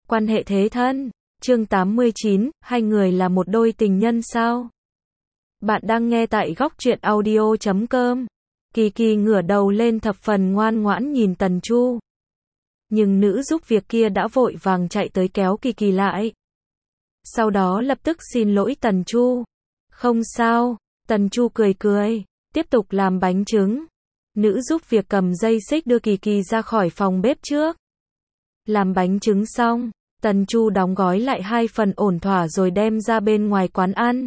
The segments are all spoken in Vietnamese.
Quan hệ thế thân. Chương 89, hai người là một đôi tình nhân sao? Bạn đang nghe tại góc truyện audio.com. Kỳ Kỳ ngửa đầu lên thập phần ngoan ngoãn nhìn Tần Chu. Nhưng nữ giúp việc kia đã vội vàng chạy tới kéo Kỳ Kỳ lại. Sau đó lập tức xin lỗi Tần Chu. Không sao, Tần Chu cười cười, tiếp tục làm bánh trứng. Nữ giúp việc cầm dây xích đưa Kỳ Kỳ ra khỏi phòng bếp trước. Làm bánh trứng xong, Tần Chu đóng gói lại 2 phần ổn thỏa rồi đem ra bên ngoài quán ăn.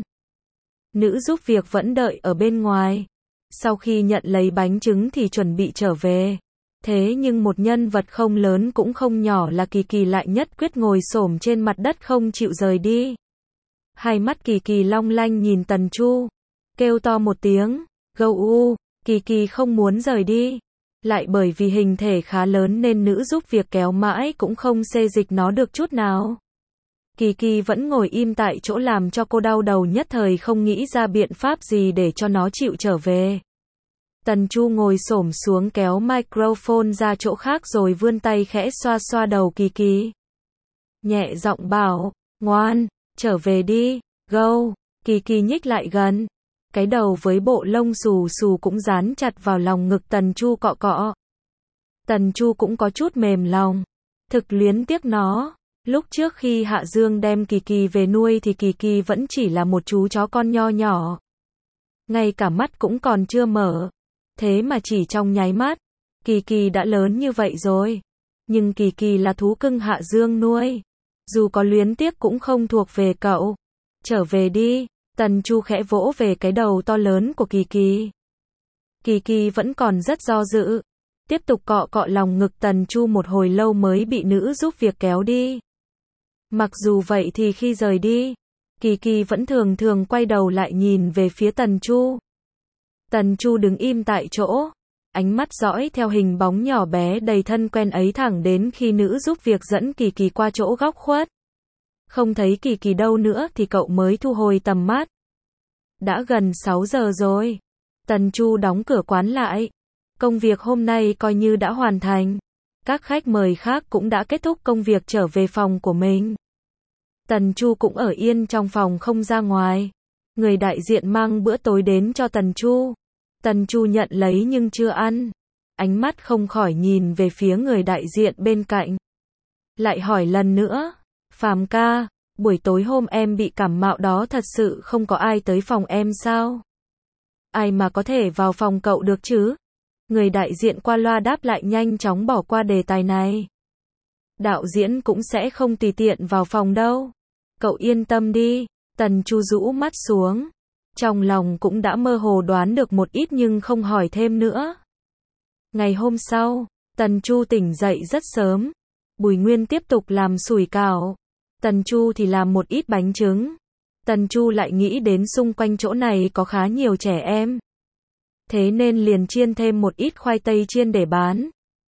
Nữ giúp việc vẫn đợi ở bên ngoài. Sau khi nhận lấy bánh trứng thì chuẩn bị trở về. Thế nhưng một nhân vật không lớn cũng không nhỏ là Kỳ Kỳ lại nhất quyết ngồi xổm trên mặt đất không chịu rời đi. Hai mắt Kỳ Kỳ long lanh nhìn Tần Chu, kêu to một tiếng, gâu u. Kỳ Kỳ không muốn rời đi. Lại bởi vì hình thể khá lớn nên nữ giúp việc kéo mãi cũng không xê dịch nó được chút nào. Kỳ Kỳ vẫn ngồi im tại chỗ làm cho cô đau đầu, nhất thời không nghĩ ra biện pháp gì để cho nó chịu trở về. Tần Chu ngồi xổm xuống kéo microphone ra chỗ khác rồi vươn tay khẽ xoa xoa đầu Kỳ Kỳ. Nhẹ giọng bảo, ngoan, trở về đi, gâu. Kỳ Kỳ nhích lại gần. Cái đầu với bộ lông xù xù cũng dán chặt vào lòng ngực Tần Chu cọ cọ. Tần Chu cũng có chút mềm lòng. Thực luyến tiếc nó. Lúc trước khi Hạ Dương đem Kỳ Kỳ về nuôi thì Kỳ Kỳ vẫn chỉ là một chú chó con nho nhỏ. Ngay cả mắt cũng còn chưa mở. Thế mà chỉ trong nháy mắt, Kỳ Kỳ đã lớn như vậy rồi. Nhưng Kỳ Kỳ là thú cưng Hạ Dương nuôi. Dù có luyến tiếc cũng không thuộc về cậu. Trở về đi. Tần Chu khẽ vỗ về cái đầu to lớn của Kỳ Kỳ. Kỳ Kỳ vẫn còn rất do dự. Tiếp tục cọ cọ lòng ngực Tần Chu một hồi lâu mới bị nữ giúp việc kéo đi. Mặc dù vậy thì khi rời đi, Kỳ Kỳ vẫn thường thường quay đầu lại nhìn về phía Tần Chu. Tần Chu đứng im tại chỗ, ánh mắt dõi theo hình bóng nhỏ bé đầy thân quen ấy thẳng đến khi nữ giúp việc dẫn Kỳ Kỳ qua chỗ góc khuất. Không thấy Kỳ Kỳ đâu nữa thì cậu mới thu hồi tầm mắt. Đã gần 6 giờ rồi. Tần Chu đóng cửa quán lại. Công việc hôm nay coi như đã hoàn thành. Các khách mời khác cũng đã kết thúc công việc trở về phòng của mình. Tần Chu cũng ở yên trong phòng không ra ngoài. Người đại diện mang bữa tối đến cho Tần Chu. Tần Chu nhận lấy nhưng chưa ăn. Ánh mắt không khỏi nhìn về phía người đại diện bên cạnh. Lại hỏi lần nữa. Phàm ca, buổi tối hôm em bị cảm mạo đó thật sự không có ai tới phòng em sao? Ai mà có thể vào phòng cậu được chứ? Người đại diện qua loa đáp lại, nhanh chóng bỏ qua đề tài này. Đạo diễn cũng sẽ không tùy tiện vào phòng đâu. Cậu yên tâm đi. Tần Chu rũ mắt xuống. Trong lòng cũng đã mơ hồ đoán được một ít nhưng không hỏi thêm nữa. Ngày hôm sau, Tần Chu tỉnh dậy rất sớm. Bùi Nguyên tiếp tục làm sủi cảo. Tần Chu thì làm một ít bánh trứng. Tần Chu lại nghĩ đến xung quanh chỗ này có khá nhiều trẻ em. Thế nên liền chiên thêm một ít khoai tây chiên để bán.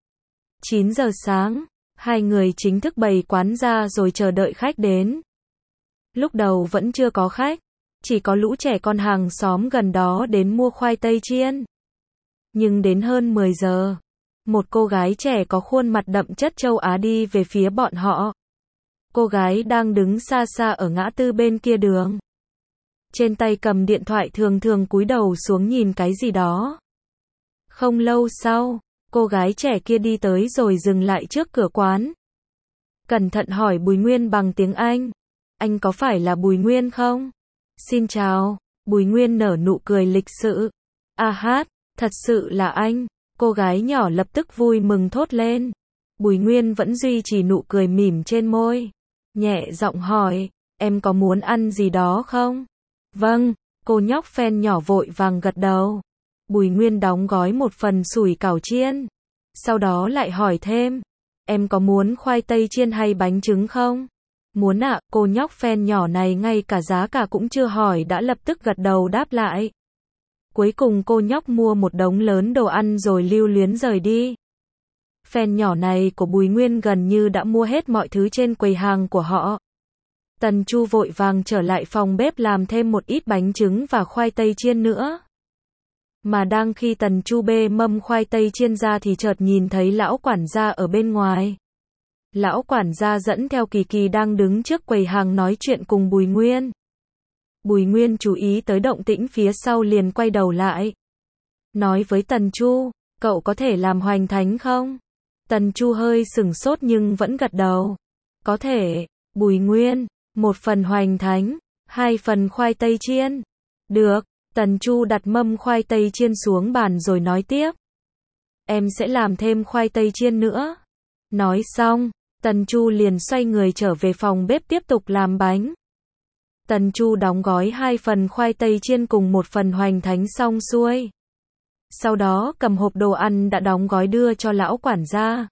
9 giờ sáng, hai người chính thức bày quán ra rồi chờ đợi khách đến. Lúc đầu vẫn chưa có khách, chỉ có lũ trẻ con hàng xóm gần đó đến mua khoai tây chiên. Nhưng đến hơn 10 giờ, một cô gái trẻ có khuôn mặt đậm chất châu Á đi về phía bọn họ. Cô gái đang đứng xa xa ở ngã tư bên kia đường. Trên tay cầm điện thoại thường thường cúi đầu xuống nhìn cái gì đó. Không lâu sau, cô gái trẻ kia đi tới rồi dừng lại trước cửa quán. Cẩn thận hỏi Bùi Nguyên bằng tiếng Anh. Anh có phải là Bùi Nguyên không? Xin chào. Bùi Nguyên nở nụ cười lịch sự. À hát, thật sự là anh. Cô gái nhỏ lập tức vui mừng thốt lên. Bùi Nguyên vẫn duy trì nụ cười mỉm trên môi. Nhẹ giọng hỏi, em có muốn ăn gì đó không? Vâng, cô nhóc phen nhỏ vội vàng gật đầu. Bùi Nguyên đóng gói một phần sủi cảo chiên. Sau đó lại hỏi thêm, em có muốn khoai tây chiên hay bánh trứng không? Muốn ạ, cô nhóc phen nhỏ này ngay cả giá cả cũng chưa hỏi đã lập tức gật đầu đáp lại. Cuối cùng cô nhóc mua một đống lớn đồ ăn rồi lưu luyến rời đi. Phen nhỏ này của Bùi Nguyên gần như đã mua hết mọi thứ trên quầy hàng của họ. Tần Chu vội vàng trở lại phòng bếp làm thêm một ít bánh trứng và khoai tây chiên nữa. Mà đang khi Tần Chu bê mâm khoai tây chiên ra thì chợt nhìn thấy lão quản gia ở bên ngoài. Lão quản gia dẫn theo Kỳ Kỳ đang đứng trước quầy hàng nói chuyện cùng Bùi Nguyên. Bùi Nguyên chú ý tới động tĩnh phía sau liền quay đầu lại. Nói với Tần Chu, cậu có thể làm hoành thánh không? Tần Chu hơi sửng sốt nhưng vẫn gật đầu. Có thể. Bùi Nguyên, 1 phần hoành thánh, 2 phần khoai tây chiên. Được. Tần Chu đặt mâm khoai tây chiên xuống bàn rồi nói tiếp. Em sẽ làm thêm khoai tây chiên nữa. Nói xong, Tần Chu liền xoay người trở về phòng bếp tiếp tục làm bánh. Tần Chu đóng gói 2 phần khoai tây chiên cùng 1 phần hoành thánh xong xuôi. Sau đó cầm hộp đồ ăn đã đóng gói đưa cho lão quản gia.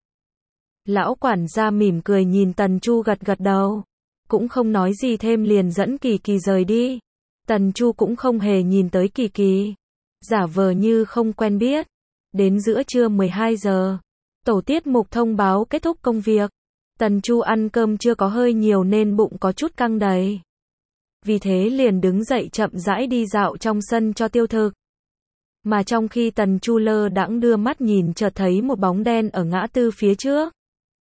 Lão quản gia mỉm cười nhìn Tần Chu gật gật đầu. Cũng không nói gì thêm liền dẫn Kỳ Kỳ rời đi. Tần Chu cũng không hề nhìn tới Kỳ Kỳ. Giả vờ như không quen biết. Đến giữa trưa 12 giờ. Tổ tiết mục thông báo kết thúc công việc. Tần Chu ăn cơm chưa có hơi nhiều nên bụng có chút căng đầy. Vì thế liền đứng dậy chậm rãi đi dạo trong sân cho tiêu thực. Mà trong khi Tần Chu lơ đãng đưa mắt nhìn chợt thấy một bóng đen ở ngã tư phía trước.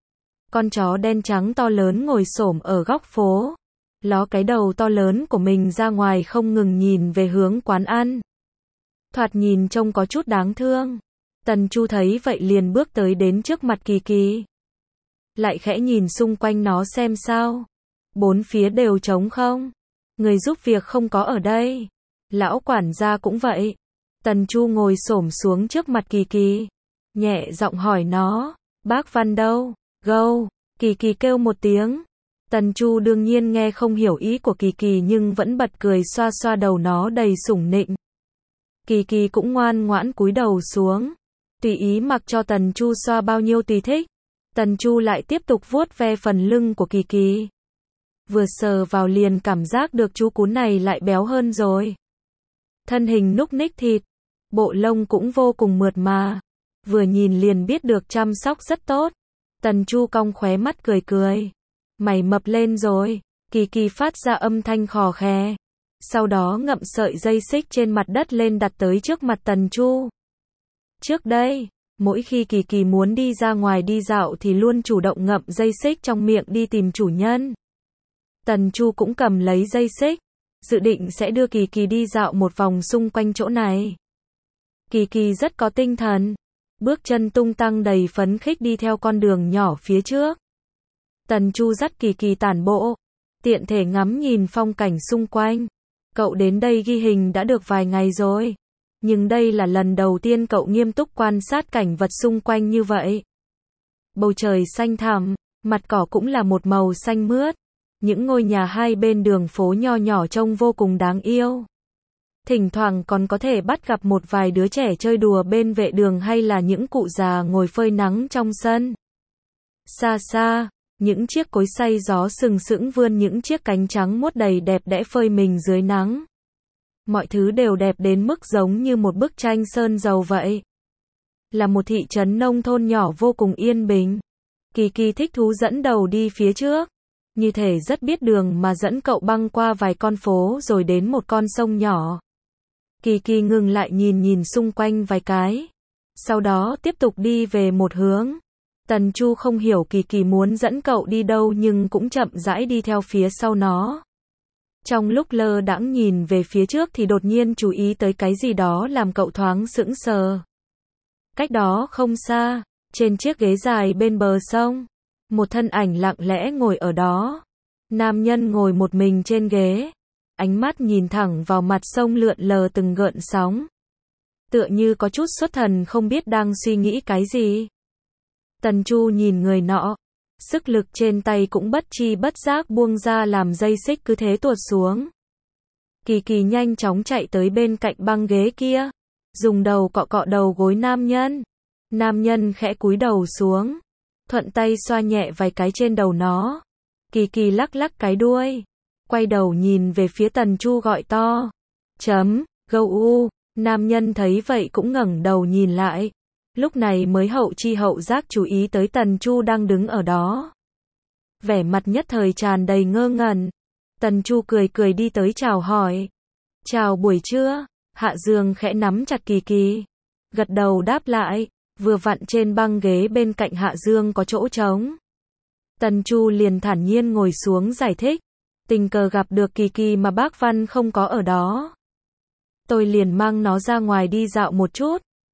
Con chó đen trắng to lớn ngồi xổm ở góc phố. Ló cái đầu to lớn của mình ra ngoài không ngừng nhìn về hướng quán ăn. Thoạt nhìn trông có chút đáng thương. Tần Chu thấy vậy liền bước tới đến trước mặt Kỳ Kỳ. Lại khẽ nhìn xung quanh nó xem sao. 4 phía đều trống không. Người giúp việc không có ở đây. Lão quản gia cũng vậy. Tần Chu ngồi xổm xuống trước mặt Kỳ Kỳ. Nhẹ giọng hỏi nó. Bác Văn đâu? Gâu. Kỳ Kỳ kêu một tiếng. Tần Chu đương nhiên nghe không hiểu ý của Kỳ Kỳ nhưng vẫn bật cười xoa xoa đầu nó đầy sủng nịnh. Kỳ Kỳ cũng ngoan ngoãn cúi đầu xuống. Tùy ý mặc cho Tần Chu xoa bao nhiêu tùy thích. Tần Chu lại tiếp tục vuốt ve phần lưng của Kỳ Kỳ. Vừa sờ vào liền cảm giác được chú cún này lại béo hơn rồi. Thân hình núc ních thịt. Bộ lông cũng vô cùng mượt mà. Vừa nhìn liền biết được chăm sóc rất tốt. Tần Chu cong khóe mắt cười cười. Mày mập lên rồi. Kỳ Kỳ phát ra âm thanh khò khè. Sau đó ngậm sợi dây xích trên mặt đất lên đặt tới trước mặt Tần Chu. Trước đây, mỗi khi Kỳ Kỳ muốn đi ra ngoài đi dạo thì luôn chủ động ngậm dây xích trong miệng đi tìm chủ nhân. Tần Chu cũng cầm lấy dây xích, dự định sẽ đưa Kỳ Kỳ đi dạo một vòng xung quanh chỗ này. Kỳ Kỳ rất có tinh thần, bước chân tung tăng đầy phấn khích đi theo con đường nhỏ phía trước. Tần Chu dắt Kỳ Kỳ tản bộ, tiện thể ngắm nhìn phong cảnh xung quanh. Cậu đến đây ghi hình đã được vài ngày rồi, nhưng đây là lần đầu tiên cậu nghiêm túc quan sát cảnh vật xung quanh như vậy. Bầu trời xanh thẳm, mặt cỏ cũng là một màu xanh mướt. Những ngôi nhà hai bên đường phố nho nhỏ trông vô cùng đáng yêu. Thỉnh thoảng còn có thể bắt gặp một vài đứa trẻ chơi đùa bên vệ đường hay là những cụ già ngồi phơi nắng trong sân. Xa xa, những chiếc cối xay gió sừng sững vươn những chiếc cánh trắng muốt đầy đẹp đẽ phơi mình dưới nắng. Mọi thứ đều đẹp đến mức giống như một bức tranh sơn dầu vậy. Là một thị trấn nông thôn nhỏ vô cùng yên bình. Kỳ Kỳ thích thú dẫn đầu đi phía trước. Như thể rất biết đường mà dẫn cậu băng qua vài con phố rồi đến một con sông nhỏ. Kỳ Kỳ ngừng lại nhìn xung quanh vài cái. Sau đó tiếp tục đi về một hướng. Tần Chu không hiểu Kỳ Kỳ muốn dẫn cậu đi đâu nhưng cũng chậm rãi đi theo phía sau nó. Trong lúc lơ đãng nhìn về phía trước thì đột nhiên chú ý tới cái gì đó làm cậu thoáng sững sờ. Cách đó không xa, trên chiếc ghế dài bên bờ sông, một thân ảnh lặng lẽ ngồi ở đó. Nam nhân ngồi một mình trên ghế, ánh mắt nhìn thẳng vào mặt sông lượn lờ từng gợn sóng. Tựa như có chút xuất thần không biết đang suy nghĩ cái gì. Tần Chu nhìn người nọ, sức lực trên tay cũng bất chi bất giác buông ra làm dây xích cứ thế tuột xuống. Kỳ Kỳ nhanh chóng chạy tới bên cạnh băng ghế kia, dùng đầu cọ cọ đầu gối nam nhân. Nam nhân khẽ cúi đầu xuống, thuận tay xoa nhẹ vài cái trên đầu nó. Kỳ Kỳ lắc lắc cái đuôi, quay đầu nhìn về phía Tần Chu gọi to. Gâu u. Nam nhân thấy vậy cũng ngẩng đầu nhìn lại. Lúc này mới hậu chi hậu giác chú ý tới Tần Chu đang đứng ở đó. Vẻ mặt nhất thời tràn đầy ngơ ngẩn. Tần Chu cười cười đi tới chào hỏi. Chào buổi trưa. Hạ Dương khẽ nắm chặt Kỳ Kỳ, gật đầu đáp lại. Vừa vặn trên băng ghế bên cạnh Hạ Dương có chỗ trống. Tần Chu liền thản nhiên ngồi xuống giải thích. Tình cờ gặp được Kỳ Kỳ mà bác Văn không có ở đó. Tôi liền mang nó ra ngoài đi dạo một chút.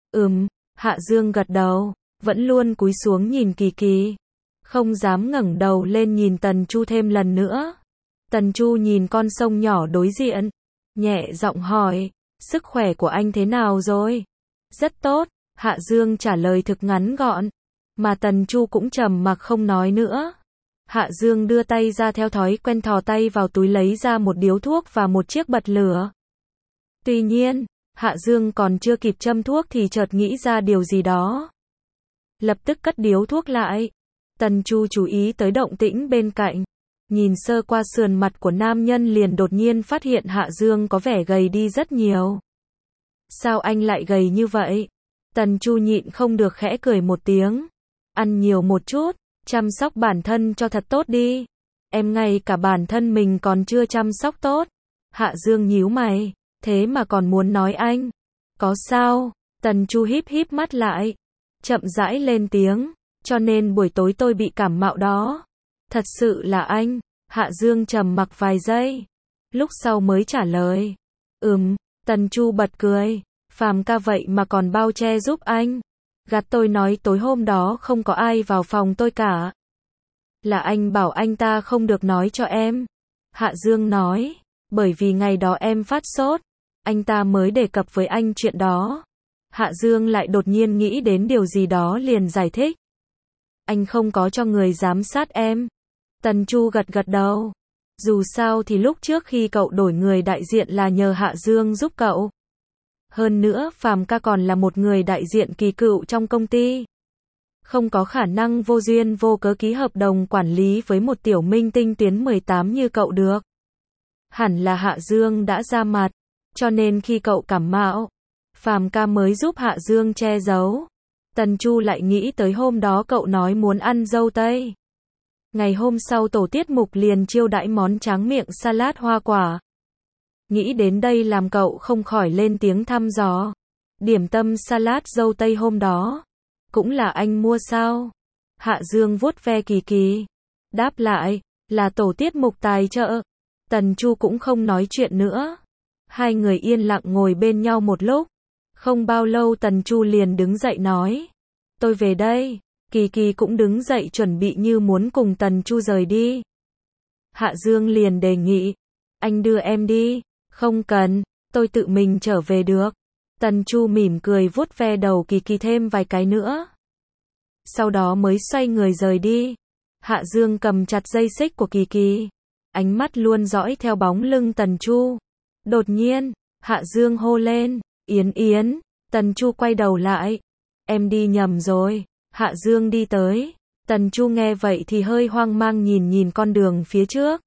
Hạ Dương gật đầu, vẫn luôn cúi xuống nhìn Kỳ Kỳ. Không dám ngẩng đầu lên nhìn Tần Chu thêm lần nữa. Tần Chu nhìn con sông nhỏ đối diện, nhẹ giọng hỏi, sức khỏe của anh thế nào rồi? Rất tốt, Hạ Dương trả lời thực ngắn gọn, mà Tần Chu cũng trầm mặc không nói nữa. Hạ Dương đưa tay ra theo thói quen thò tay vào túi lấy ra một điếu thuốc và một chiếc bật lửa. Tuy nhiên, Hạ Dương còn chưa kịp châm thuốc thì chợt nghĩ ra điều gì đó. Lập tức cất điếu thuốc lại. Tần Chu chú ý tới động tĩnh bên cạnh. Nhìn sơ qua sườn mặt của nam nhân liền đột nhiên phát hiện Hạ Dương có vẻ gầy đi rất nhiều. Sao anh lại gầy như vậy? Tần Chu nhịn không được khẽ cười một tiếng. Ăn nhiều một chút, chăm sóc bản thân cho thật tốt đi. Em ngay cả bản thân mình còn chưa chăm sóc tốt. Hạ Dương nhíu mày, thế mà còn muốn nói anh. Có sao? Tần Chu híp híp mắt lại, chậm rãi lên tiếng, cho nên buổi tối tôi bị cảm mạo đó. Thật sự là anh. Hạ Dương trầm mặc vài giây, lúc sau mới trả lời. Tần Chu bật cười, phàm ca vậy mà còn bao che giúp anh. Gạt tôi nói tối hôm đó không có ai vào phòng tôi cả. Là anh bảo anh ta không được nói cho em. Hạ Dương nói, bởi vì ngày đó em phát sốt, anh ta mới đề cập với anh chuyện đó. Hạ Dương lại đột nhiên nghĩ đến điều gì đó liền giải thích. Anh không có cho người giám sát em. Tần Chu gật gật đầu. Dù sao thì lúc trước khi cậu đổi người đại diện là nhờ Hạ Dương giúp cậu. Hơn nữa, phàm ca còn là một người đại diện kỳ cựu trong công ty. Không có khả năng vô duyên vô cớ ký hợp đồng quản lý với một tiểu minh tinh tuyến 18 như cậu được. Hẳn là Hạ Dương đã ra mặt, cho nên khi cậu cảm mạo, phàm ca mới giúp Hạ Dương che giấu. Tần Chu lại nghĩ tới hôm đó cậu nói muốn ăn dâu tây. Ngày hôm sau tổ tiết mục liền chiêu đãi món tráng miệng salad hoa quả. Nghĩ đến đây làm cậu không khỏi lên tiếng thăm dò. Điểm tâm salad dâu tây hôm đó, cũng là anh mua sao? Hạ Dương vuốt ve Kỳ Kỳ, đáp lại, là tổ tiết mục tài trợ. Tần Chu cũng không nói chuyện nữa. Hai người yên lặng ngồi bên nhau một lúc. Không bao lâu Tần Chu liền đứng dậy nói, tôi về đây. Kỳ Kỳ cũng đứng dậy chuẩn bị như muốn cùng Tần Chu rời đi. Hạ Dương liền đề nghị, anh đưa em đi. Không cần, tôi tự mình trở về được. Tần Chu mỉm cười vuốt ve đầu Kỳ Kỳ thêm vài cái nữa. Sau đó mới xoay người rời đi. Hạ Dương cầm chặt dây xích của Kỳ Kỳ, ánh mắt luôn dõi theo bóng lưng Tần Chu. Đột nhiên, Hạ Dương hô lên, Yến Yến. Tần Chu quay đầu lại, em đi nhầm rồi. Hạ Dương đi tới. Tần Chu nghe vậy thì hơi hoang mang nhìn con đường phía trước.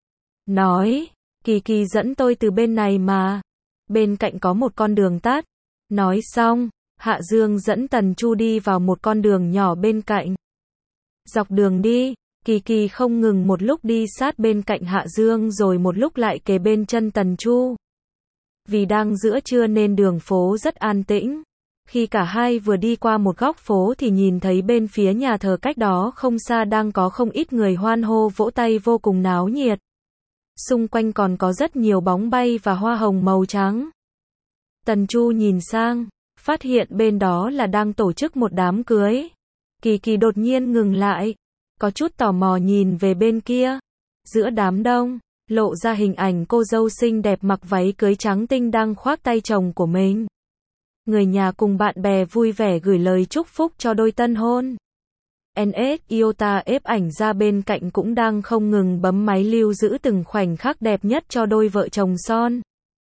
Nói, Kỳ Kỳ dẫn tôi từ bên này mà. Bên cạnh có một con đường tắt. Nói xong, Hạ Dương dẫn Tần Chu đi vào một con đường nhỏ bên cạnh. Dọc đường đi, Kỳ Kỳ không ngừng một lúc đi sát bên cạnh Hạ Dương rồi một lúc lại kề bên chân Tần Chu. Vì đang giữa trưa nên đường phố rất an tĩnh. Khi cả hai vừa đi qua một góc phố thì nhìn thấy bên phía nhà thờ cách đó không xa đang có không ít người hoan hô vỗ tay vô cùng náo nhiệt. Xung quanh còn có rất nhiều bóng bay và hoa hồng màu trắng. Tần Chu nhìn sang, phát hiện bên đó là đang tổ chức một đám cưới. Kỳ Kỳ đột nhiên ngừng lại, có chút tò mò nhìn về bên kia. Giữa đám đông, lộ ra hình ảnh cô dâu xinh đẹp mặc váy cưới trắng tinh đang khoác tay chồng của mình. Người nhà cùng bạn bè vui vẻ gửi lời chúc phúc cho đôi tân hôn. NS Iota ép ảnh ra bên cạnh cũng đang không ngừng bấm máy lưu giữ từng khoảnh khắc đẹp nhất cho đôi vợ chồng son.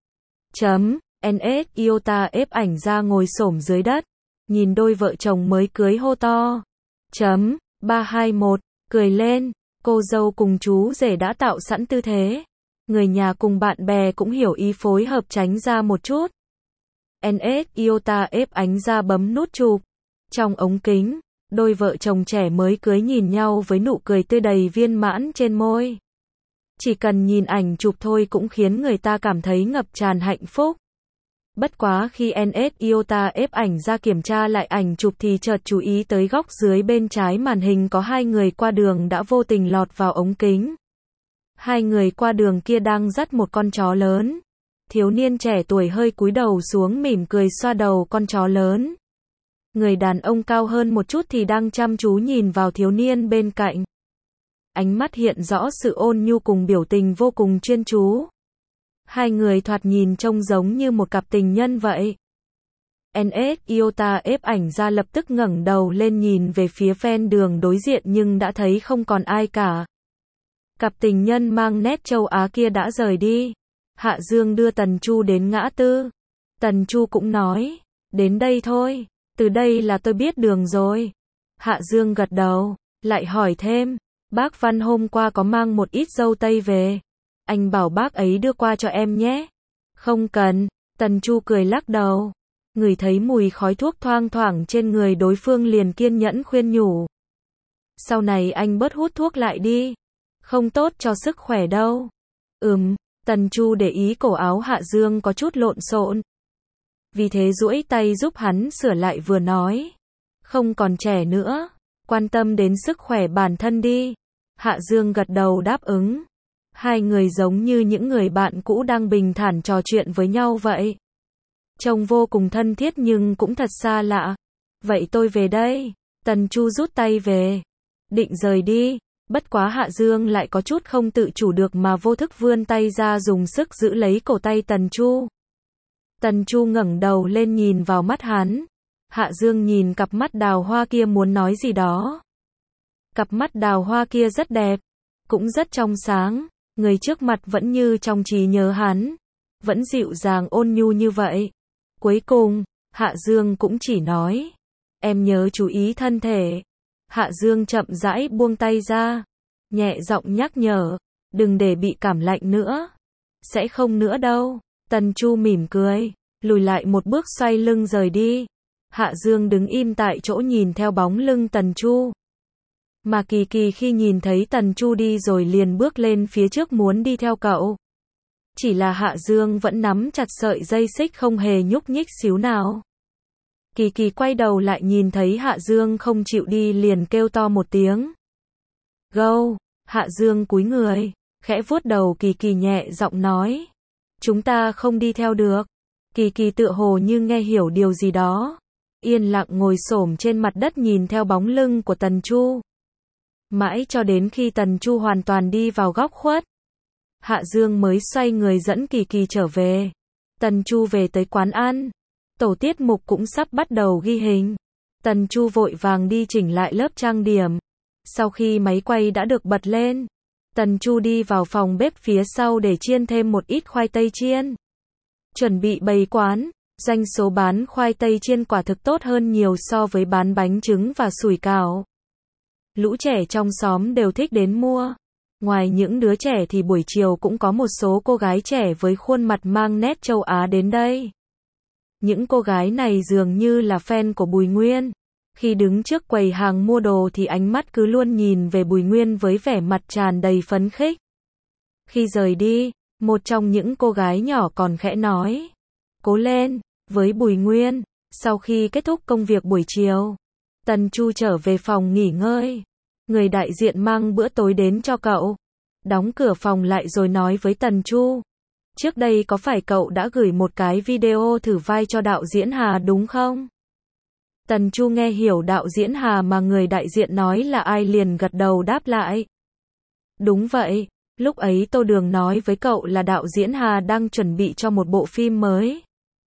NS Iota ép ảnh ra ngồi xổm dưới đất, nhìn đôi vợ chồng mới cưới hô to. 321, cười lên, cô dâu cùng chú rể đã tạo sẵn tư thế. Người nhà cùng bạn bè cũng hiểu ý phối hợp tránh ra một chút. NS Iota ép ánh ra bấm nút chụp. Trong ống kính, đôi vợ chồng trẻ mới cưới nhìn nhau với nụ cười tươi đầy viên mãn trên môi. Chỉ cần nhìn ảnh chụp thôi cũng khiến người ta cảm thấy ngập tràn hạnh phúc. Bất quá khi NS Iota ép ảnh ra kiểm tra lại ảnh chụp thì chợt chú ý tới góc dưới bên trái màn hình có hai người qua đường đã vô tình lọt vào ống kính. Hai người qua đường kia đang dắt một con chó lớn. Thiếu niên trẻ tuổi hơi cúi đầu xuống mỉm cười xoa đầu con chó lớn. Người đàn ông cao hơn một chút thì đang chăm chú nhìn vào thiếu niên bên cạnh. Ánh mắt hiện rõ sự ôn nhu cùng biểu tình vô cùng chuyên chú. Hai người thoạt nhìn trông giống như một cặp tình nhân vậy. NS Iota ép ảnh ra lập tức ngẩng đầu lên nhìn về phía ven đường đối diện nhưng đã thấy không còn ai cả. Cặp tình nhân mang nét châu Á kia đã rời đi. Hạ Dương đưa Tần Chu đến ngã tư. Tần Chu cũng nói, đến đây thôi, từ đây là tôi biết đường rồi. Hạ Dương gật đầu, lại hỏi thêm, bác Văn hôm qua có mang một ít dâu tây về. Anh bảo bác ấy đưa qua cho em nhé. Không cần, Tần Chu cười lắc đầu. Ngửi thấy mùi khói thuốc thoang thoảng trên người đối phương liền kiên nhẫn khuyên nhủ. Sau này anh bớt hút thuốc lại đi. Không tốt cho sức khỏe đâu. Tần Chu để ý cổ áo Hạ Dương có chút lộn xộn. Vì thế duỗi tay giúp hắn sửa lại vừa nói. Không còn trẻ nữa. Quan tâm đến sức khỏe bản thân đi. Hạ Dương gật đầu đáp ứng. Hai người giống như những người bạn cũ đang bình thản trò chuyện với nhau vậy. Trông vô cùng thân thiết nhưng cũng thật xa lạ. Vậy tôi về đây. Tần Chu rút tay về. Định rời đi. Bất quá Hạ Dương lại có chút không tự chủ được mà vô thức vươn tay ra dùng sức giữ lấy cổ tay Tần Chu. Tần Chu ngẩng đầu lên nhìn vào mắt hắn. Hạ Dương nhìn cặp mắt đào hoa kia muốn nói gì đó. Cặp mắt đào hoa kia rất đẹp, cũng rất trong sáng. Người trước mặt vẫn như trong trí nhớ hắn, vẫn dịu dàng ôn nhu như vậy. Cuối cùng, Hạ Dương cũng chỉ nói, em nhớ chú ý thân thể. Hạ Dương chậm rãi buông tay ra, nhẹ giọng nhắc nhở, đừng để bị cảm lạnh nữa. Sẽ không nữa đâu. Tần Chu mỉm cười, lùi lại một bước xoay lưng rời đi. Hạ Dương đứng im tại chỗ nhìn theo bóng lưng Tần Chu. Mà Kỳ Kỳ khi nhìn thấy Tần Chu đi rồi liền bước lên phía trước muốn đi theo cậu. Chỉ là Hạ Dương vẫn nắm chặt sợi dây xích không hề nhúc nhích xíu nào. Kỳ Kỳ quay đầu lại nhìn thấy Hạ Dương không chịu đi liền kêu to một tiếng. Gâu, Hạ Dương cúi người, khẽ vuốt đầu Kỳ Kỳ nhẹ giọng nói. Chúng ta không đi theo được. Kỳ Kỳ tựa hồ như nghe hiểu điều gì đó. Yên lặng ngồi xổm trên mặt đất nhìn theo bóng lưng của Tần Chu. Mãi cho đến khi Tần Chu hoàn toàn đi vào góc khuất, Hạ Dương mới xoay người dẫn Kỳ Kỳ trở về. Tần Chu về tới quán ăn. Tổ tiết mục cũng sắp bắt đầu ghi hình. Tần Chu vội vàng đi chỉnh lại lớp trang điểm. Sau khi máy quay đã được bật lên, Tần Chu đi vào phòng bếp phía sau để chiên thêm một ít khoai tây chiên. Chuẩn bị bày quán, doanh số bán khoai tây chiên quả thực tốt hơn nhiều so với bán bánh trứng và sủi cảo. Lũ trẻ trong xóm đều thích đến mua. Ngoài những đứa trẻ thì buổi chiều cũng có một số cô gái trẻ với khuôn mặt mang nét châu Á đến đây. Những cô gái này dường như là fan của Bùi Nguyên. Khi đứng trước quầy hàng mua đồ thì ánh mắt cứ luôn nhìn về Bùi Nguyên với vẻ mặt tràn đầy phấn khích. Khi rời đi, một trong những cô gái nhỏ còn khẽ nói, cố lên, với Bùi Nguyên. Sau khi kết thúc công việc buổi chiều, Tần Chu trở về phòng nghỉ ngơi. Người đại diện mang bữa tối đến cho cậu. Đóng cửa phòng lại rồi nói với Tần Chu. Trước đây có phải cậu đã gửi một cái video thử vai cho đạo diễn Hà đúng không? Tần Chu nghe hiểu đạo diễn Hà mà người đại diện nói là ai liền gật đầu đáp lại. Đúng vậy, lúc ấy Tô Đường nói với cậu là đạo diễn Hà đang chuẩn bị cho một bộ phim mới.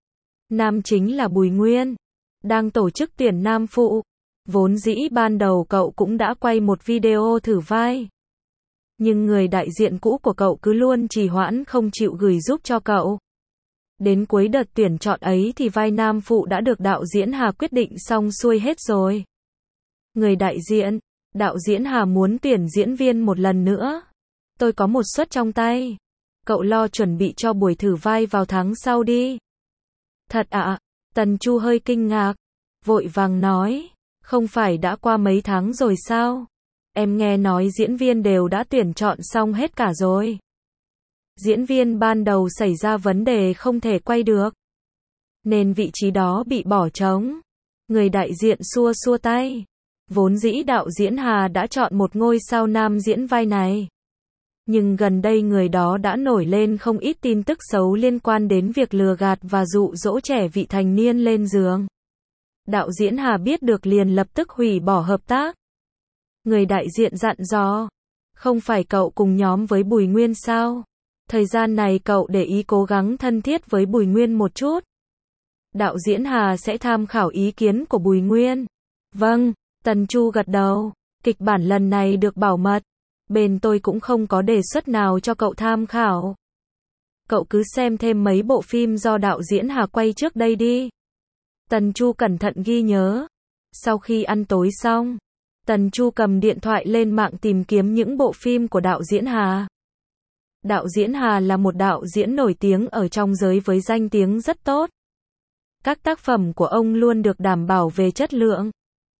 Nam chính là Bùi Nguyên, đang tổ chức tuyển nam phụ. Vốn dĩ ban đầu cậu cũng đã quay một video thử vai. Nhưng người đại diện cũ của cậu cứ luôn trì hoãn không chịu gửi giúp cho cậu. Đến cuối đợt tuyển chọn ấy thì vai nam phụ đã được đạo diễn Hà quyết định xong xuôi hết rồi. Người đại diện, đạo diễn Hà muốn tuyển diễn viên một lần nữa. Tôi có một suất trong tay. Cậu lo chuẩn bị cho buổi thử vai vào tháng sau đi. Thật ạ? Tần Chu hơi kinh ngạc, vội vàng nói. Không phải đã qua mấy tháng rồi sao? Em nghe nói diễn viên đều đã tuyển chọn xong hết cả rồi. Diễn viên ban đầu xảy ra vấn đề không thể quay được. nên vị trí đó bị bỏ trống. Người đại diện xua xua tay. Vốn dĩ đạo diễn Hà đã chọn một ngôi sao nam diễn vai này. Nhưng gần đây người đó đã nổi lên không ít tin tức xấu liên quan đến việc lừa gạt và dụ dỗ trẻ vị thành niên lên giường. Đạo diễn Hà biết được liền lập tức hủy bỏ hợp tác. Người đại diện dặn dò, không phải cậu cùng nhóm với Bùi Nguyên sao? Thời gian này cậu để ý cố gắng thân thiết với Bùi Nguyên một chút. Đạo diễn Hà sẽ tham khảo ý kiến của Bùi Nguyên. Vâng, Tần Chu gật đầu. Kịch bản lần này được bảo mật. Bên tôi cũng không có đề xuất nào cho cậu tham khảo. Cậu cứ xem thêm mấy bộ phim do đạo diễn Hà quay trước đây đi. Tần Chu cẩn thận ghi nhớ. Sau khi ăn tối xong, Tần Chu cầm điện thoại lên mạng tìm kiếm những bộ phim của đạo diễn Hà. Đạo diễn Hà là một đạo diễn nổi tiếng ở trong giới với danh tiếng rất tốt. Các tác phẩm của ông luôn được đảm bảo về chất lượng.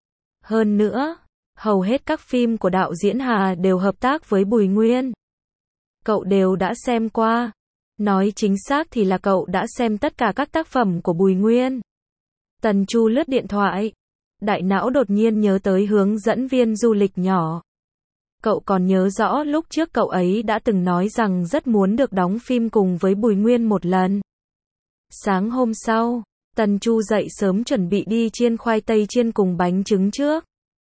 Hơn nữa, hầu hết các phim của đạo diễn Hà đều hợp tác với Bùi Nguyên. Cậu đều đã xem qua. Nói chính xác thì là cậu đã xem tất cả các tác phẩm của Bùi Nguyên. Tần Chu lướt điện thoại. Đại não đột nhiên nhớ tới hướng dẫn viên du lịch nhỏ. Cậu còn nhớ rõ lúc trước cậu ấy đã từng nói rằng rất muốn được đóng phim cùng với Bùi Nguyên một lần. Sáng hôm sau, Tần Chu dậy sớm chuẩn bị đi chiên khoai tây chiên cùng bánh trứng trước.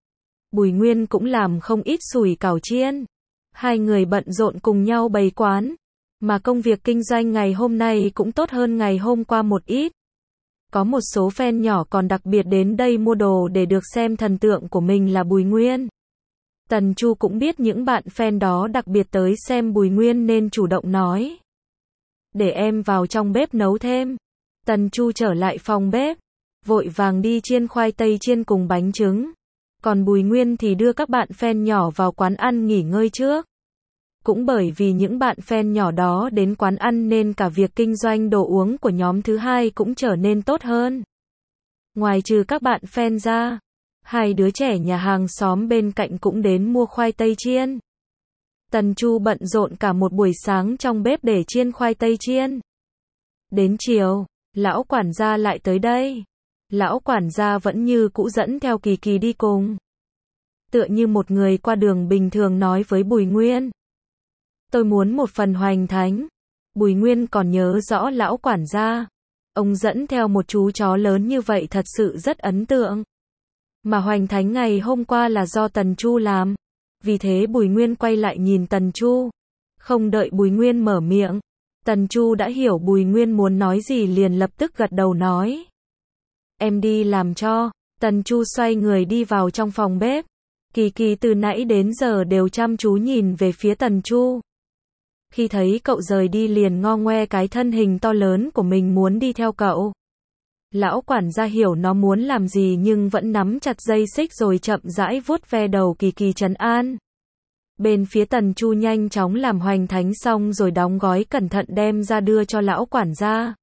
Bùi Nguyên cũng làm không ít sủi cảo chiên. Hai người bận rộn cùng nhau bày quán. Mà công việc kinh doanh ngày hôm nay cũng tốt hơn ngày hôm qua một ít. Có một số fan nhỏ còn đặc biệt đến đây mua đồ để được xem thần tượng của mình là Bùi Nguyên. Tần Chu cũng biết những bạn fan đó đặc biệt tới xem Bùi Nguyên nên chủ động nói. Để em vào trong bếp nấu thêm. Tần Chu trở lại phòng bếp. Vội vàng đi chiên khoai tây chiên cùng bánh trứng. Còn Bùi Nguyên thì đưa các bạn fan nhỏ vào quán ăn nghỉ ngơi trước. Cũng bởi vì những bạn fan nhỏ đó đến quán ăn nên cả việc kinh doanh đồ uống của nhóm thứ hai cũng trở nên tốt hơn. Ngoài trừ các bạn fan ra, hai đứa trẻ nhà hàng xóm bên cạnh cũng đến mua khoai tây chiên. Tần Chu bận rộn cả một buổi sáng trong bếp để chiên khoai tây chiên. Đến chiều, lão quản gia lại tới đây. Lão quản gia vẫn như cũ dẫn theo Kỳ Kỳ đi cùng. Tựa như một người qua đường bình thường nói với Bùi Nguyên. Tôi muốn một phần hoành thánh. Bùi Nguyên còn nhớ rõ lão quản gia. Ông dẫn theo một chú chó lớn như vậy thật sự rất ấn tượng. Mà hoành thánh ngày hôm qua là do Tần Chu làm. Vì thế Bùi Nguyên quay lại nhìn Tần Chu. Không đợi Bùi Nguyên mở miệng. Tần Chu đã hiểu Bùi Nguyên muốn nói gì liền lập tức gật đầu nói. Em đi làm cho. Tần Chu xoay người đi vào trong phòng bếp. Kỳ Kỳ từ nãy đến giờ đều chăm chú nhìn về phía Tần Chu. Khi thấy cậu rời đi liền ngo ngoe cái thân hình to lớn của mình muốn đi theo cậu. Lão quản gia hiểu nó muốn làm gì nhưng vẫn nắm chặt dây xích rồi chậm rãi vuốt ve đầu Kỳ Kỳ trấn an. Bên phía Tần Chu nhanh chóng làm hoành thánh xong rồi đóng gói cẩn thận đem ra đưa cho lão quản gia.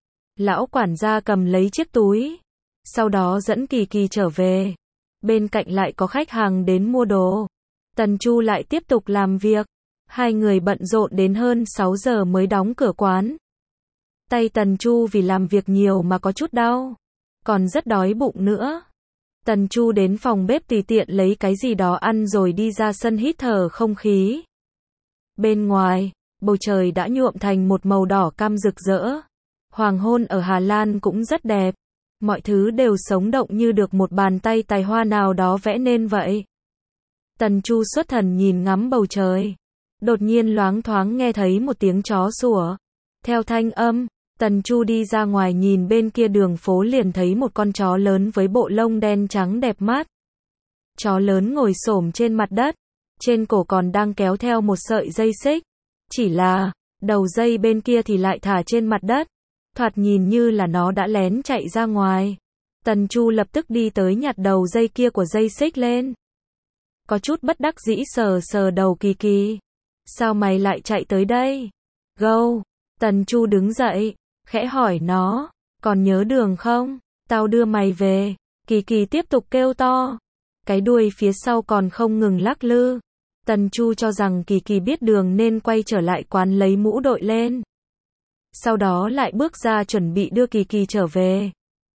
Lão quản gia cầm lấy chiếc túi. Sau đó dẫn Kỳ Kỳ trở về. Bên cạnh lại có khách hàng đến mua đồ. Tần Chu lại tiếp tục làm việc. Hai người bận rộn đến hơn 6 giờ mới đóng cửa quán. Tay Tần Chu vì làm việc nhiều mà có chút đau. Còn rất đói bụng nữa. Tần Chu đến phòng bếp tùy tiện lấy cái gì đó ăn rồi đi ra sân hít thở không khí. Bên ngoài, bầu trời đã nhuộm thành một màu đỏ cam rực rỡ. Hoàng hôn ở Hà Lan cũng rất đẹp. Mọi thứ đều sống động như được một bàn tay tài hoa nào đó vẽ nên vậy. Tần Chu xuất thần nhìn ngắm bầu trời. Đột nhiên loáng thoáng nghe thấy một tiếng chó sủa. Theo thanh âm, Tần Chu đi ra ngoài nhìn bên kia đường phố liền thấy một con chó lớn với bộ lông đen trắng đẹp mắt. Chó lớn ngồi xổm trên mặt đất. Trên cổ còn đang kéo theo một sợi dây xích. Chỉ là, đầu dây bên kia thì lại thả trên mặt đất. Thoạt nhìn như là nó đã lén chạy ra ngoài. Tần Chu lập tức đi tới nhặt đầu dây kia của dây xích lên. Có chút bất đắc dĩ sờ sờ đầu Kỳ Kỳ. Sao mày lại chạy tới đây? Gâu. Tần Chu đứng dậy, khẽ hỏi nó. Còn nhớ đường không? Tao đưa mày về. Kỳ Kỳ tiếp tục kêu to. Cái đuôi phía sau còn không ngừng lắc lư. Tần Chu cho rằng Kỳ Kỳ biết đường nên quay trở lại quán lấy mũ đội lên. sau đó lại bước ra chuẩn bị đưa Kỳ Kỳ trở về.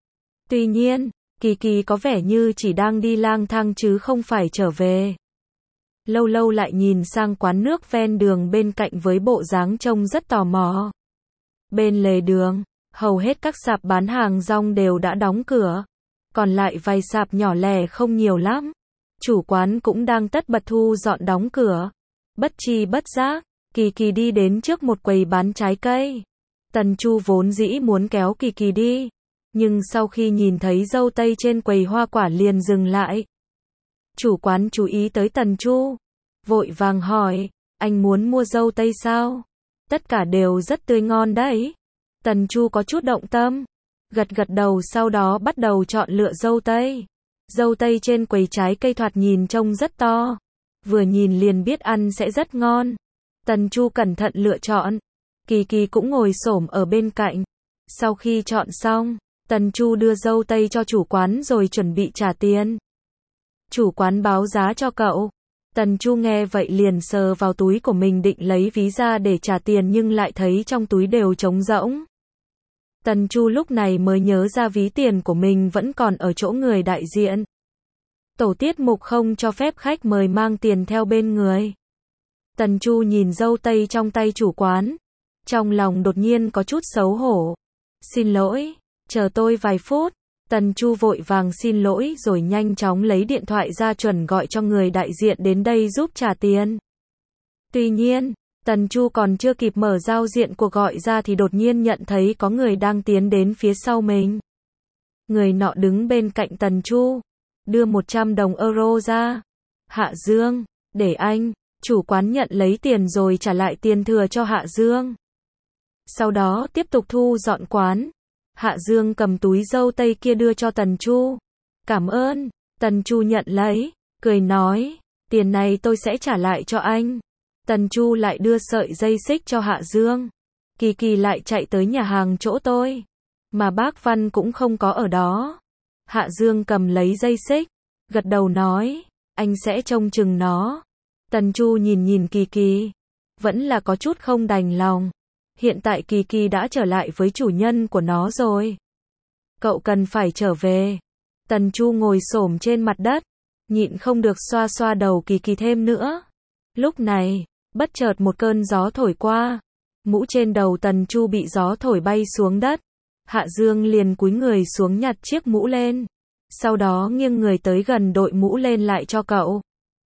Tuy nhiên, Kỳ Kỳ có vẻ như chỉ đang đi lang thang chứ không phải trở về. Lâu lâu lại nhìn sang quán nước ven đường bên cạnh với bộ dáng trông rất tò mò. Bên lề đường, hầu hết các sạp bán hàng rong đều đã đóng cửa, còn lại vài sạp nhỏ lẻ không nhiều lắm. Chủ quán cũng đang tất bật thu dọn đóng cửa. Bất tri bất giác, Kỳ Kỳ đi đến trước một quầy bán trái cây. Tần Chu vốn dĩ muốn kéo Kỳ Kỳ đi, nhưng sau khi nhìn thấy dâu tây trên quầy hoa quả liền dừng lại. Chủ quán chú ý tới Tần Chu, vội vàng hỏi, anh muốn mua dâu tây sao? Tất cả đều rất tươi ngon đấy. Tần Chu có chút động tâm, gật gật đầu sau đó bắt đầu chọn lựa dâu tây. Dâu tây trên quầy trái cây thoạt nhìn trông rất to, vừa nhìn liền biết ăn sẽ rất ngon. Tần Chu cẩn thận lựa chọn, Kỳ Kỳ cũng ngồi xổm ở bên cạnh. Sau khi chọn xong, Tần Chu đưa dâu tây cho chủ quán rồi chuẩn bị trả tiền. Chủ quán báo giá cho cậu. Tần Chu nghe vậy liền sờ vào túi của mình định lấy ví ra để trả tiền nhưng lại thấy trong túi đều trống rỗng. Tần Chu lúc này mới nhớ ra ví tiền của mình vẫn còn ở chỗ người đại diện. Tổ tiết mục không cho phép khách mời mang tiền theo bên người. Tần Chu nhìn dâu tây trong tay chủ quán, trong lòng đột nhiên có chút xấu hổ. Xin lỗi, chờ tôi vài phút. Tần Chu vội vàng xin lỗi rồi nhanh chóng lấy điện thoại ra chuẩn gọi cho người đại diện đến đây giúp trả tiền. Tuy nhiên, Tần Chu còn chưa kịp mở giao diện cuộc gọi ra thì đột nhiên nhận thấy có người đang tiến đến phía sau mình. Người nọ đứng bên cạnh Tần Chu, đưa 100 đồng euro ra. Hạ Dương, để anh. Chủ quán nhận lấy tiền rồi trả lại tiền thừa cho Hạ Dương. Sau đó tiếp tục thu dọn quán. Hạ Dương cầm túi dâu tây kia đưa cho Tần Chu. Cảm ơn. Tần Chu nhận lấy, cười nói, tiền này tôi sẽ trả lại cho anh. Tần Chu lại đưa sợi dây xích cho Hạ Dương. Kỳ Kỳ lại chạy tới nhà hàng chỗ tôi, mà bác Văn cũng không có ở đó. Hạ Dương cầm lấy dây xích, gật đầu nói, anh sẽ trông chừng nó. Tần Chu nhìn nhìn Kỳ Kỳ, vẫn là có chút không đành lòng. Hiện tại Kỳ Kỳ đã trở lại với chủ nhân của nó rồi. Cậu cần phải trở về. Tần Chu ngồi xổm trên mặt đất, nhịn không được xoa xoa đầu Kỳ Kỳ thêm nữa. Lúc này, bất chợt một cơn gió thổi qua. Mũ trên đầu Tần Chu bị gió thổi bay xuống đất. Hạ Dương liền cúi người xuống nhặt chiếc mũ lên. Sau đó nghiêng người tới gần đội mũ lên lại cho cậu.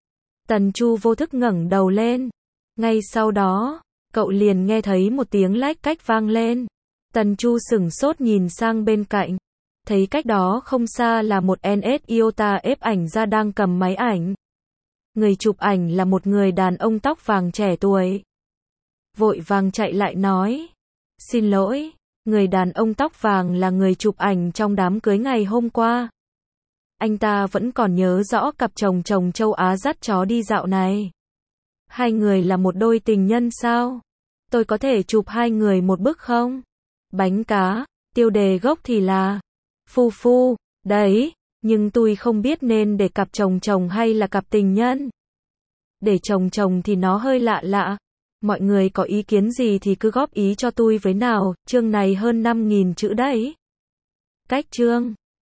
Tần Chu vô thức ngẩng đầu lên. Ngay sau đó, cậu liền nghe thấy một tiếng lách cách vang lên. Tần Chu sửng sốt nhìn sang bên cạnh. Thấy cách đó không xa là một NS Iota ép ảnh ra đang cầm máy ảnh. Người chụp ảnh là một người đàn ông tóc vàng trẻ tuổi. Vội vàng chạy lại nói. Xin lỗi, người đàn ông tóc vàng là người chụp ảnh trong đám cưới ngày hôm qua. Anh ta vẫn còn nhớ rõ cặp chồng châu Á dắt chó đi dạo này. Hai người là một đôi tình nhân sao? Tôi có thể chụp hai người một bức không? Bánh cá, tiêu đề gốc thì là phu phu, đấy, nhưng tôi không biết nên để cặp chồng hay là cặp tình nhân. Để chồng thì nó hơi lạ lạ. Mọi người có ý kiến gì thì cứ góp ý cho tôi với nào, chương này hơn 5.000 chữ đấy. Cách chương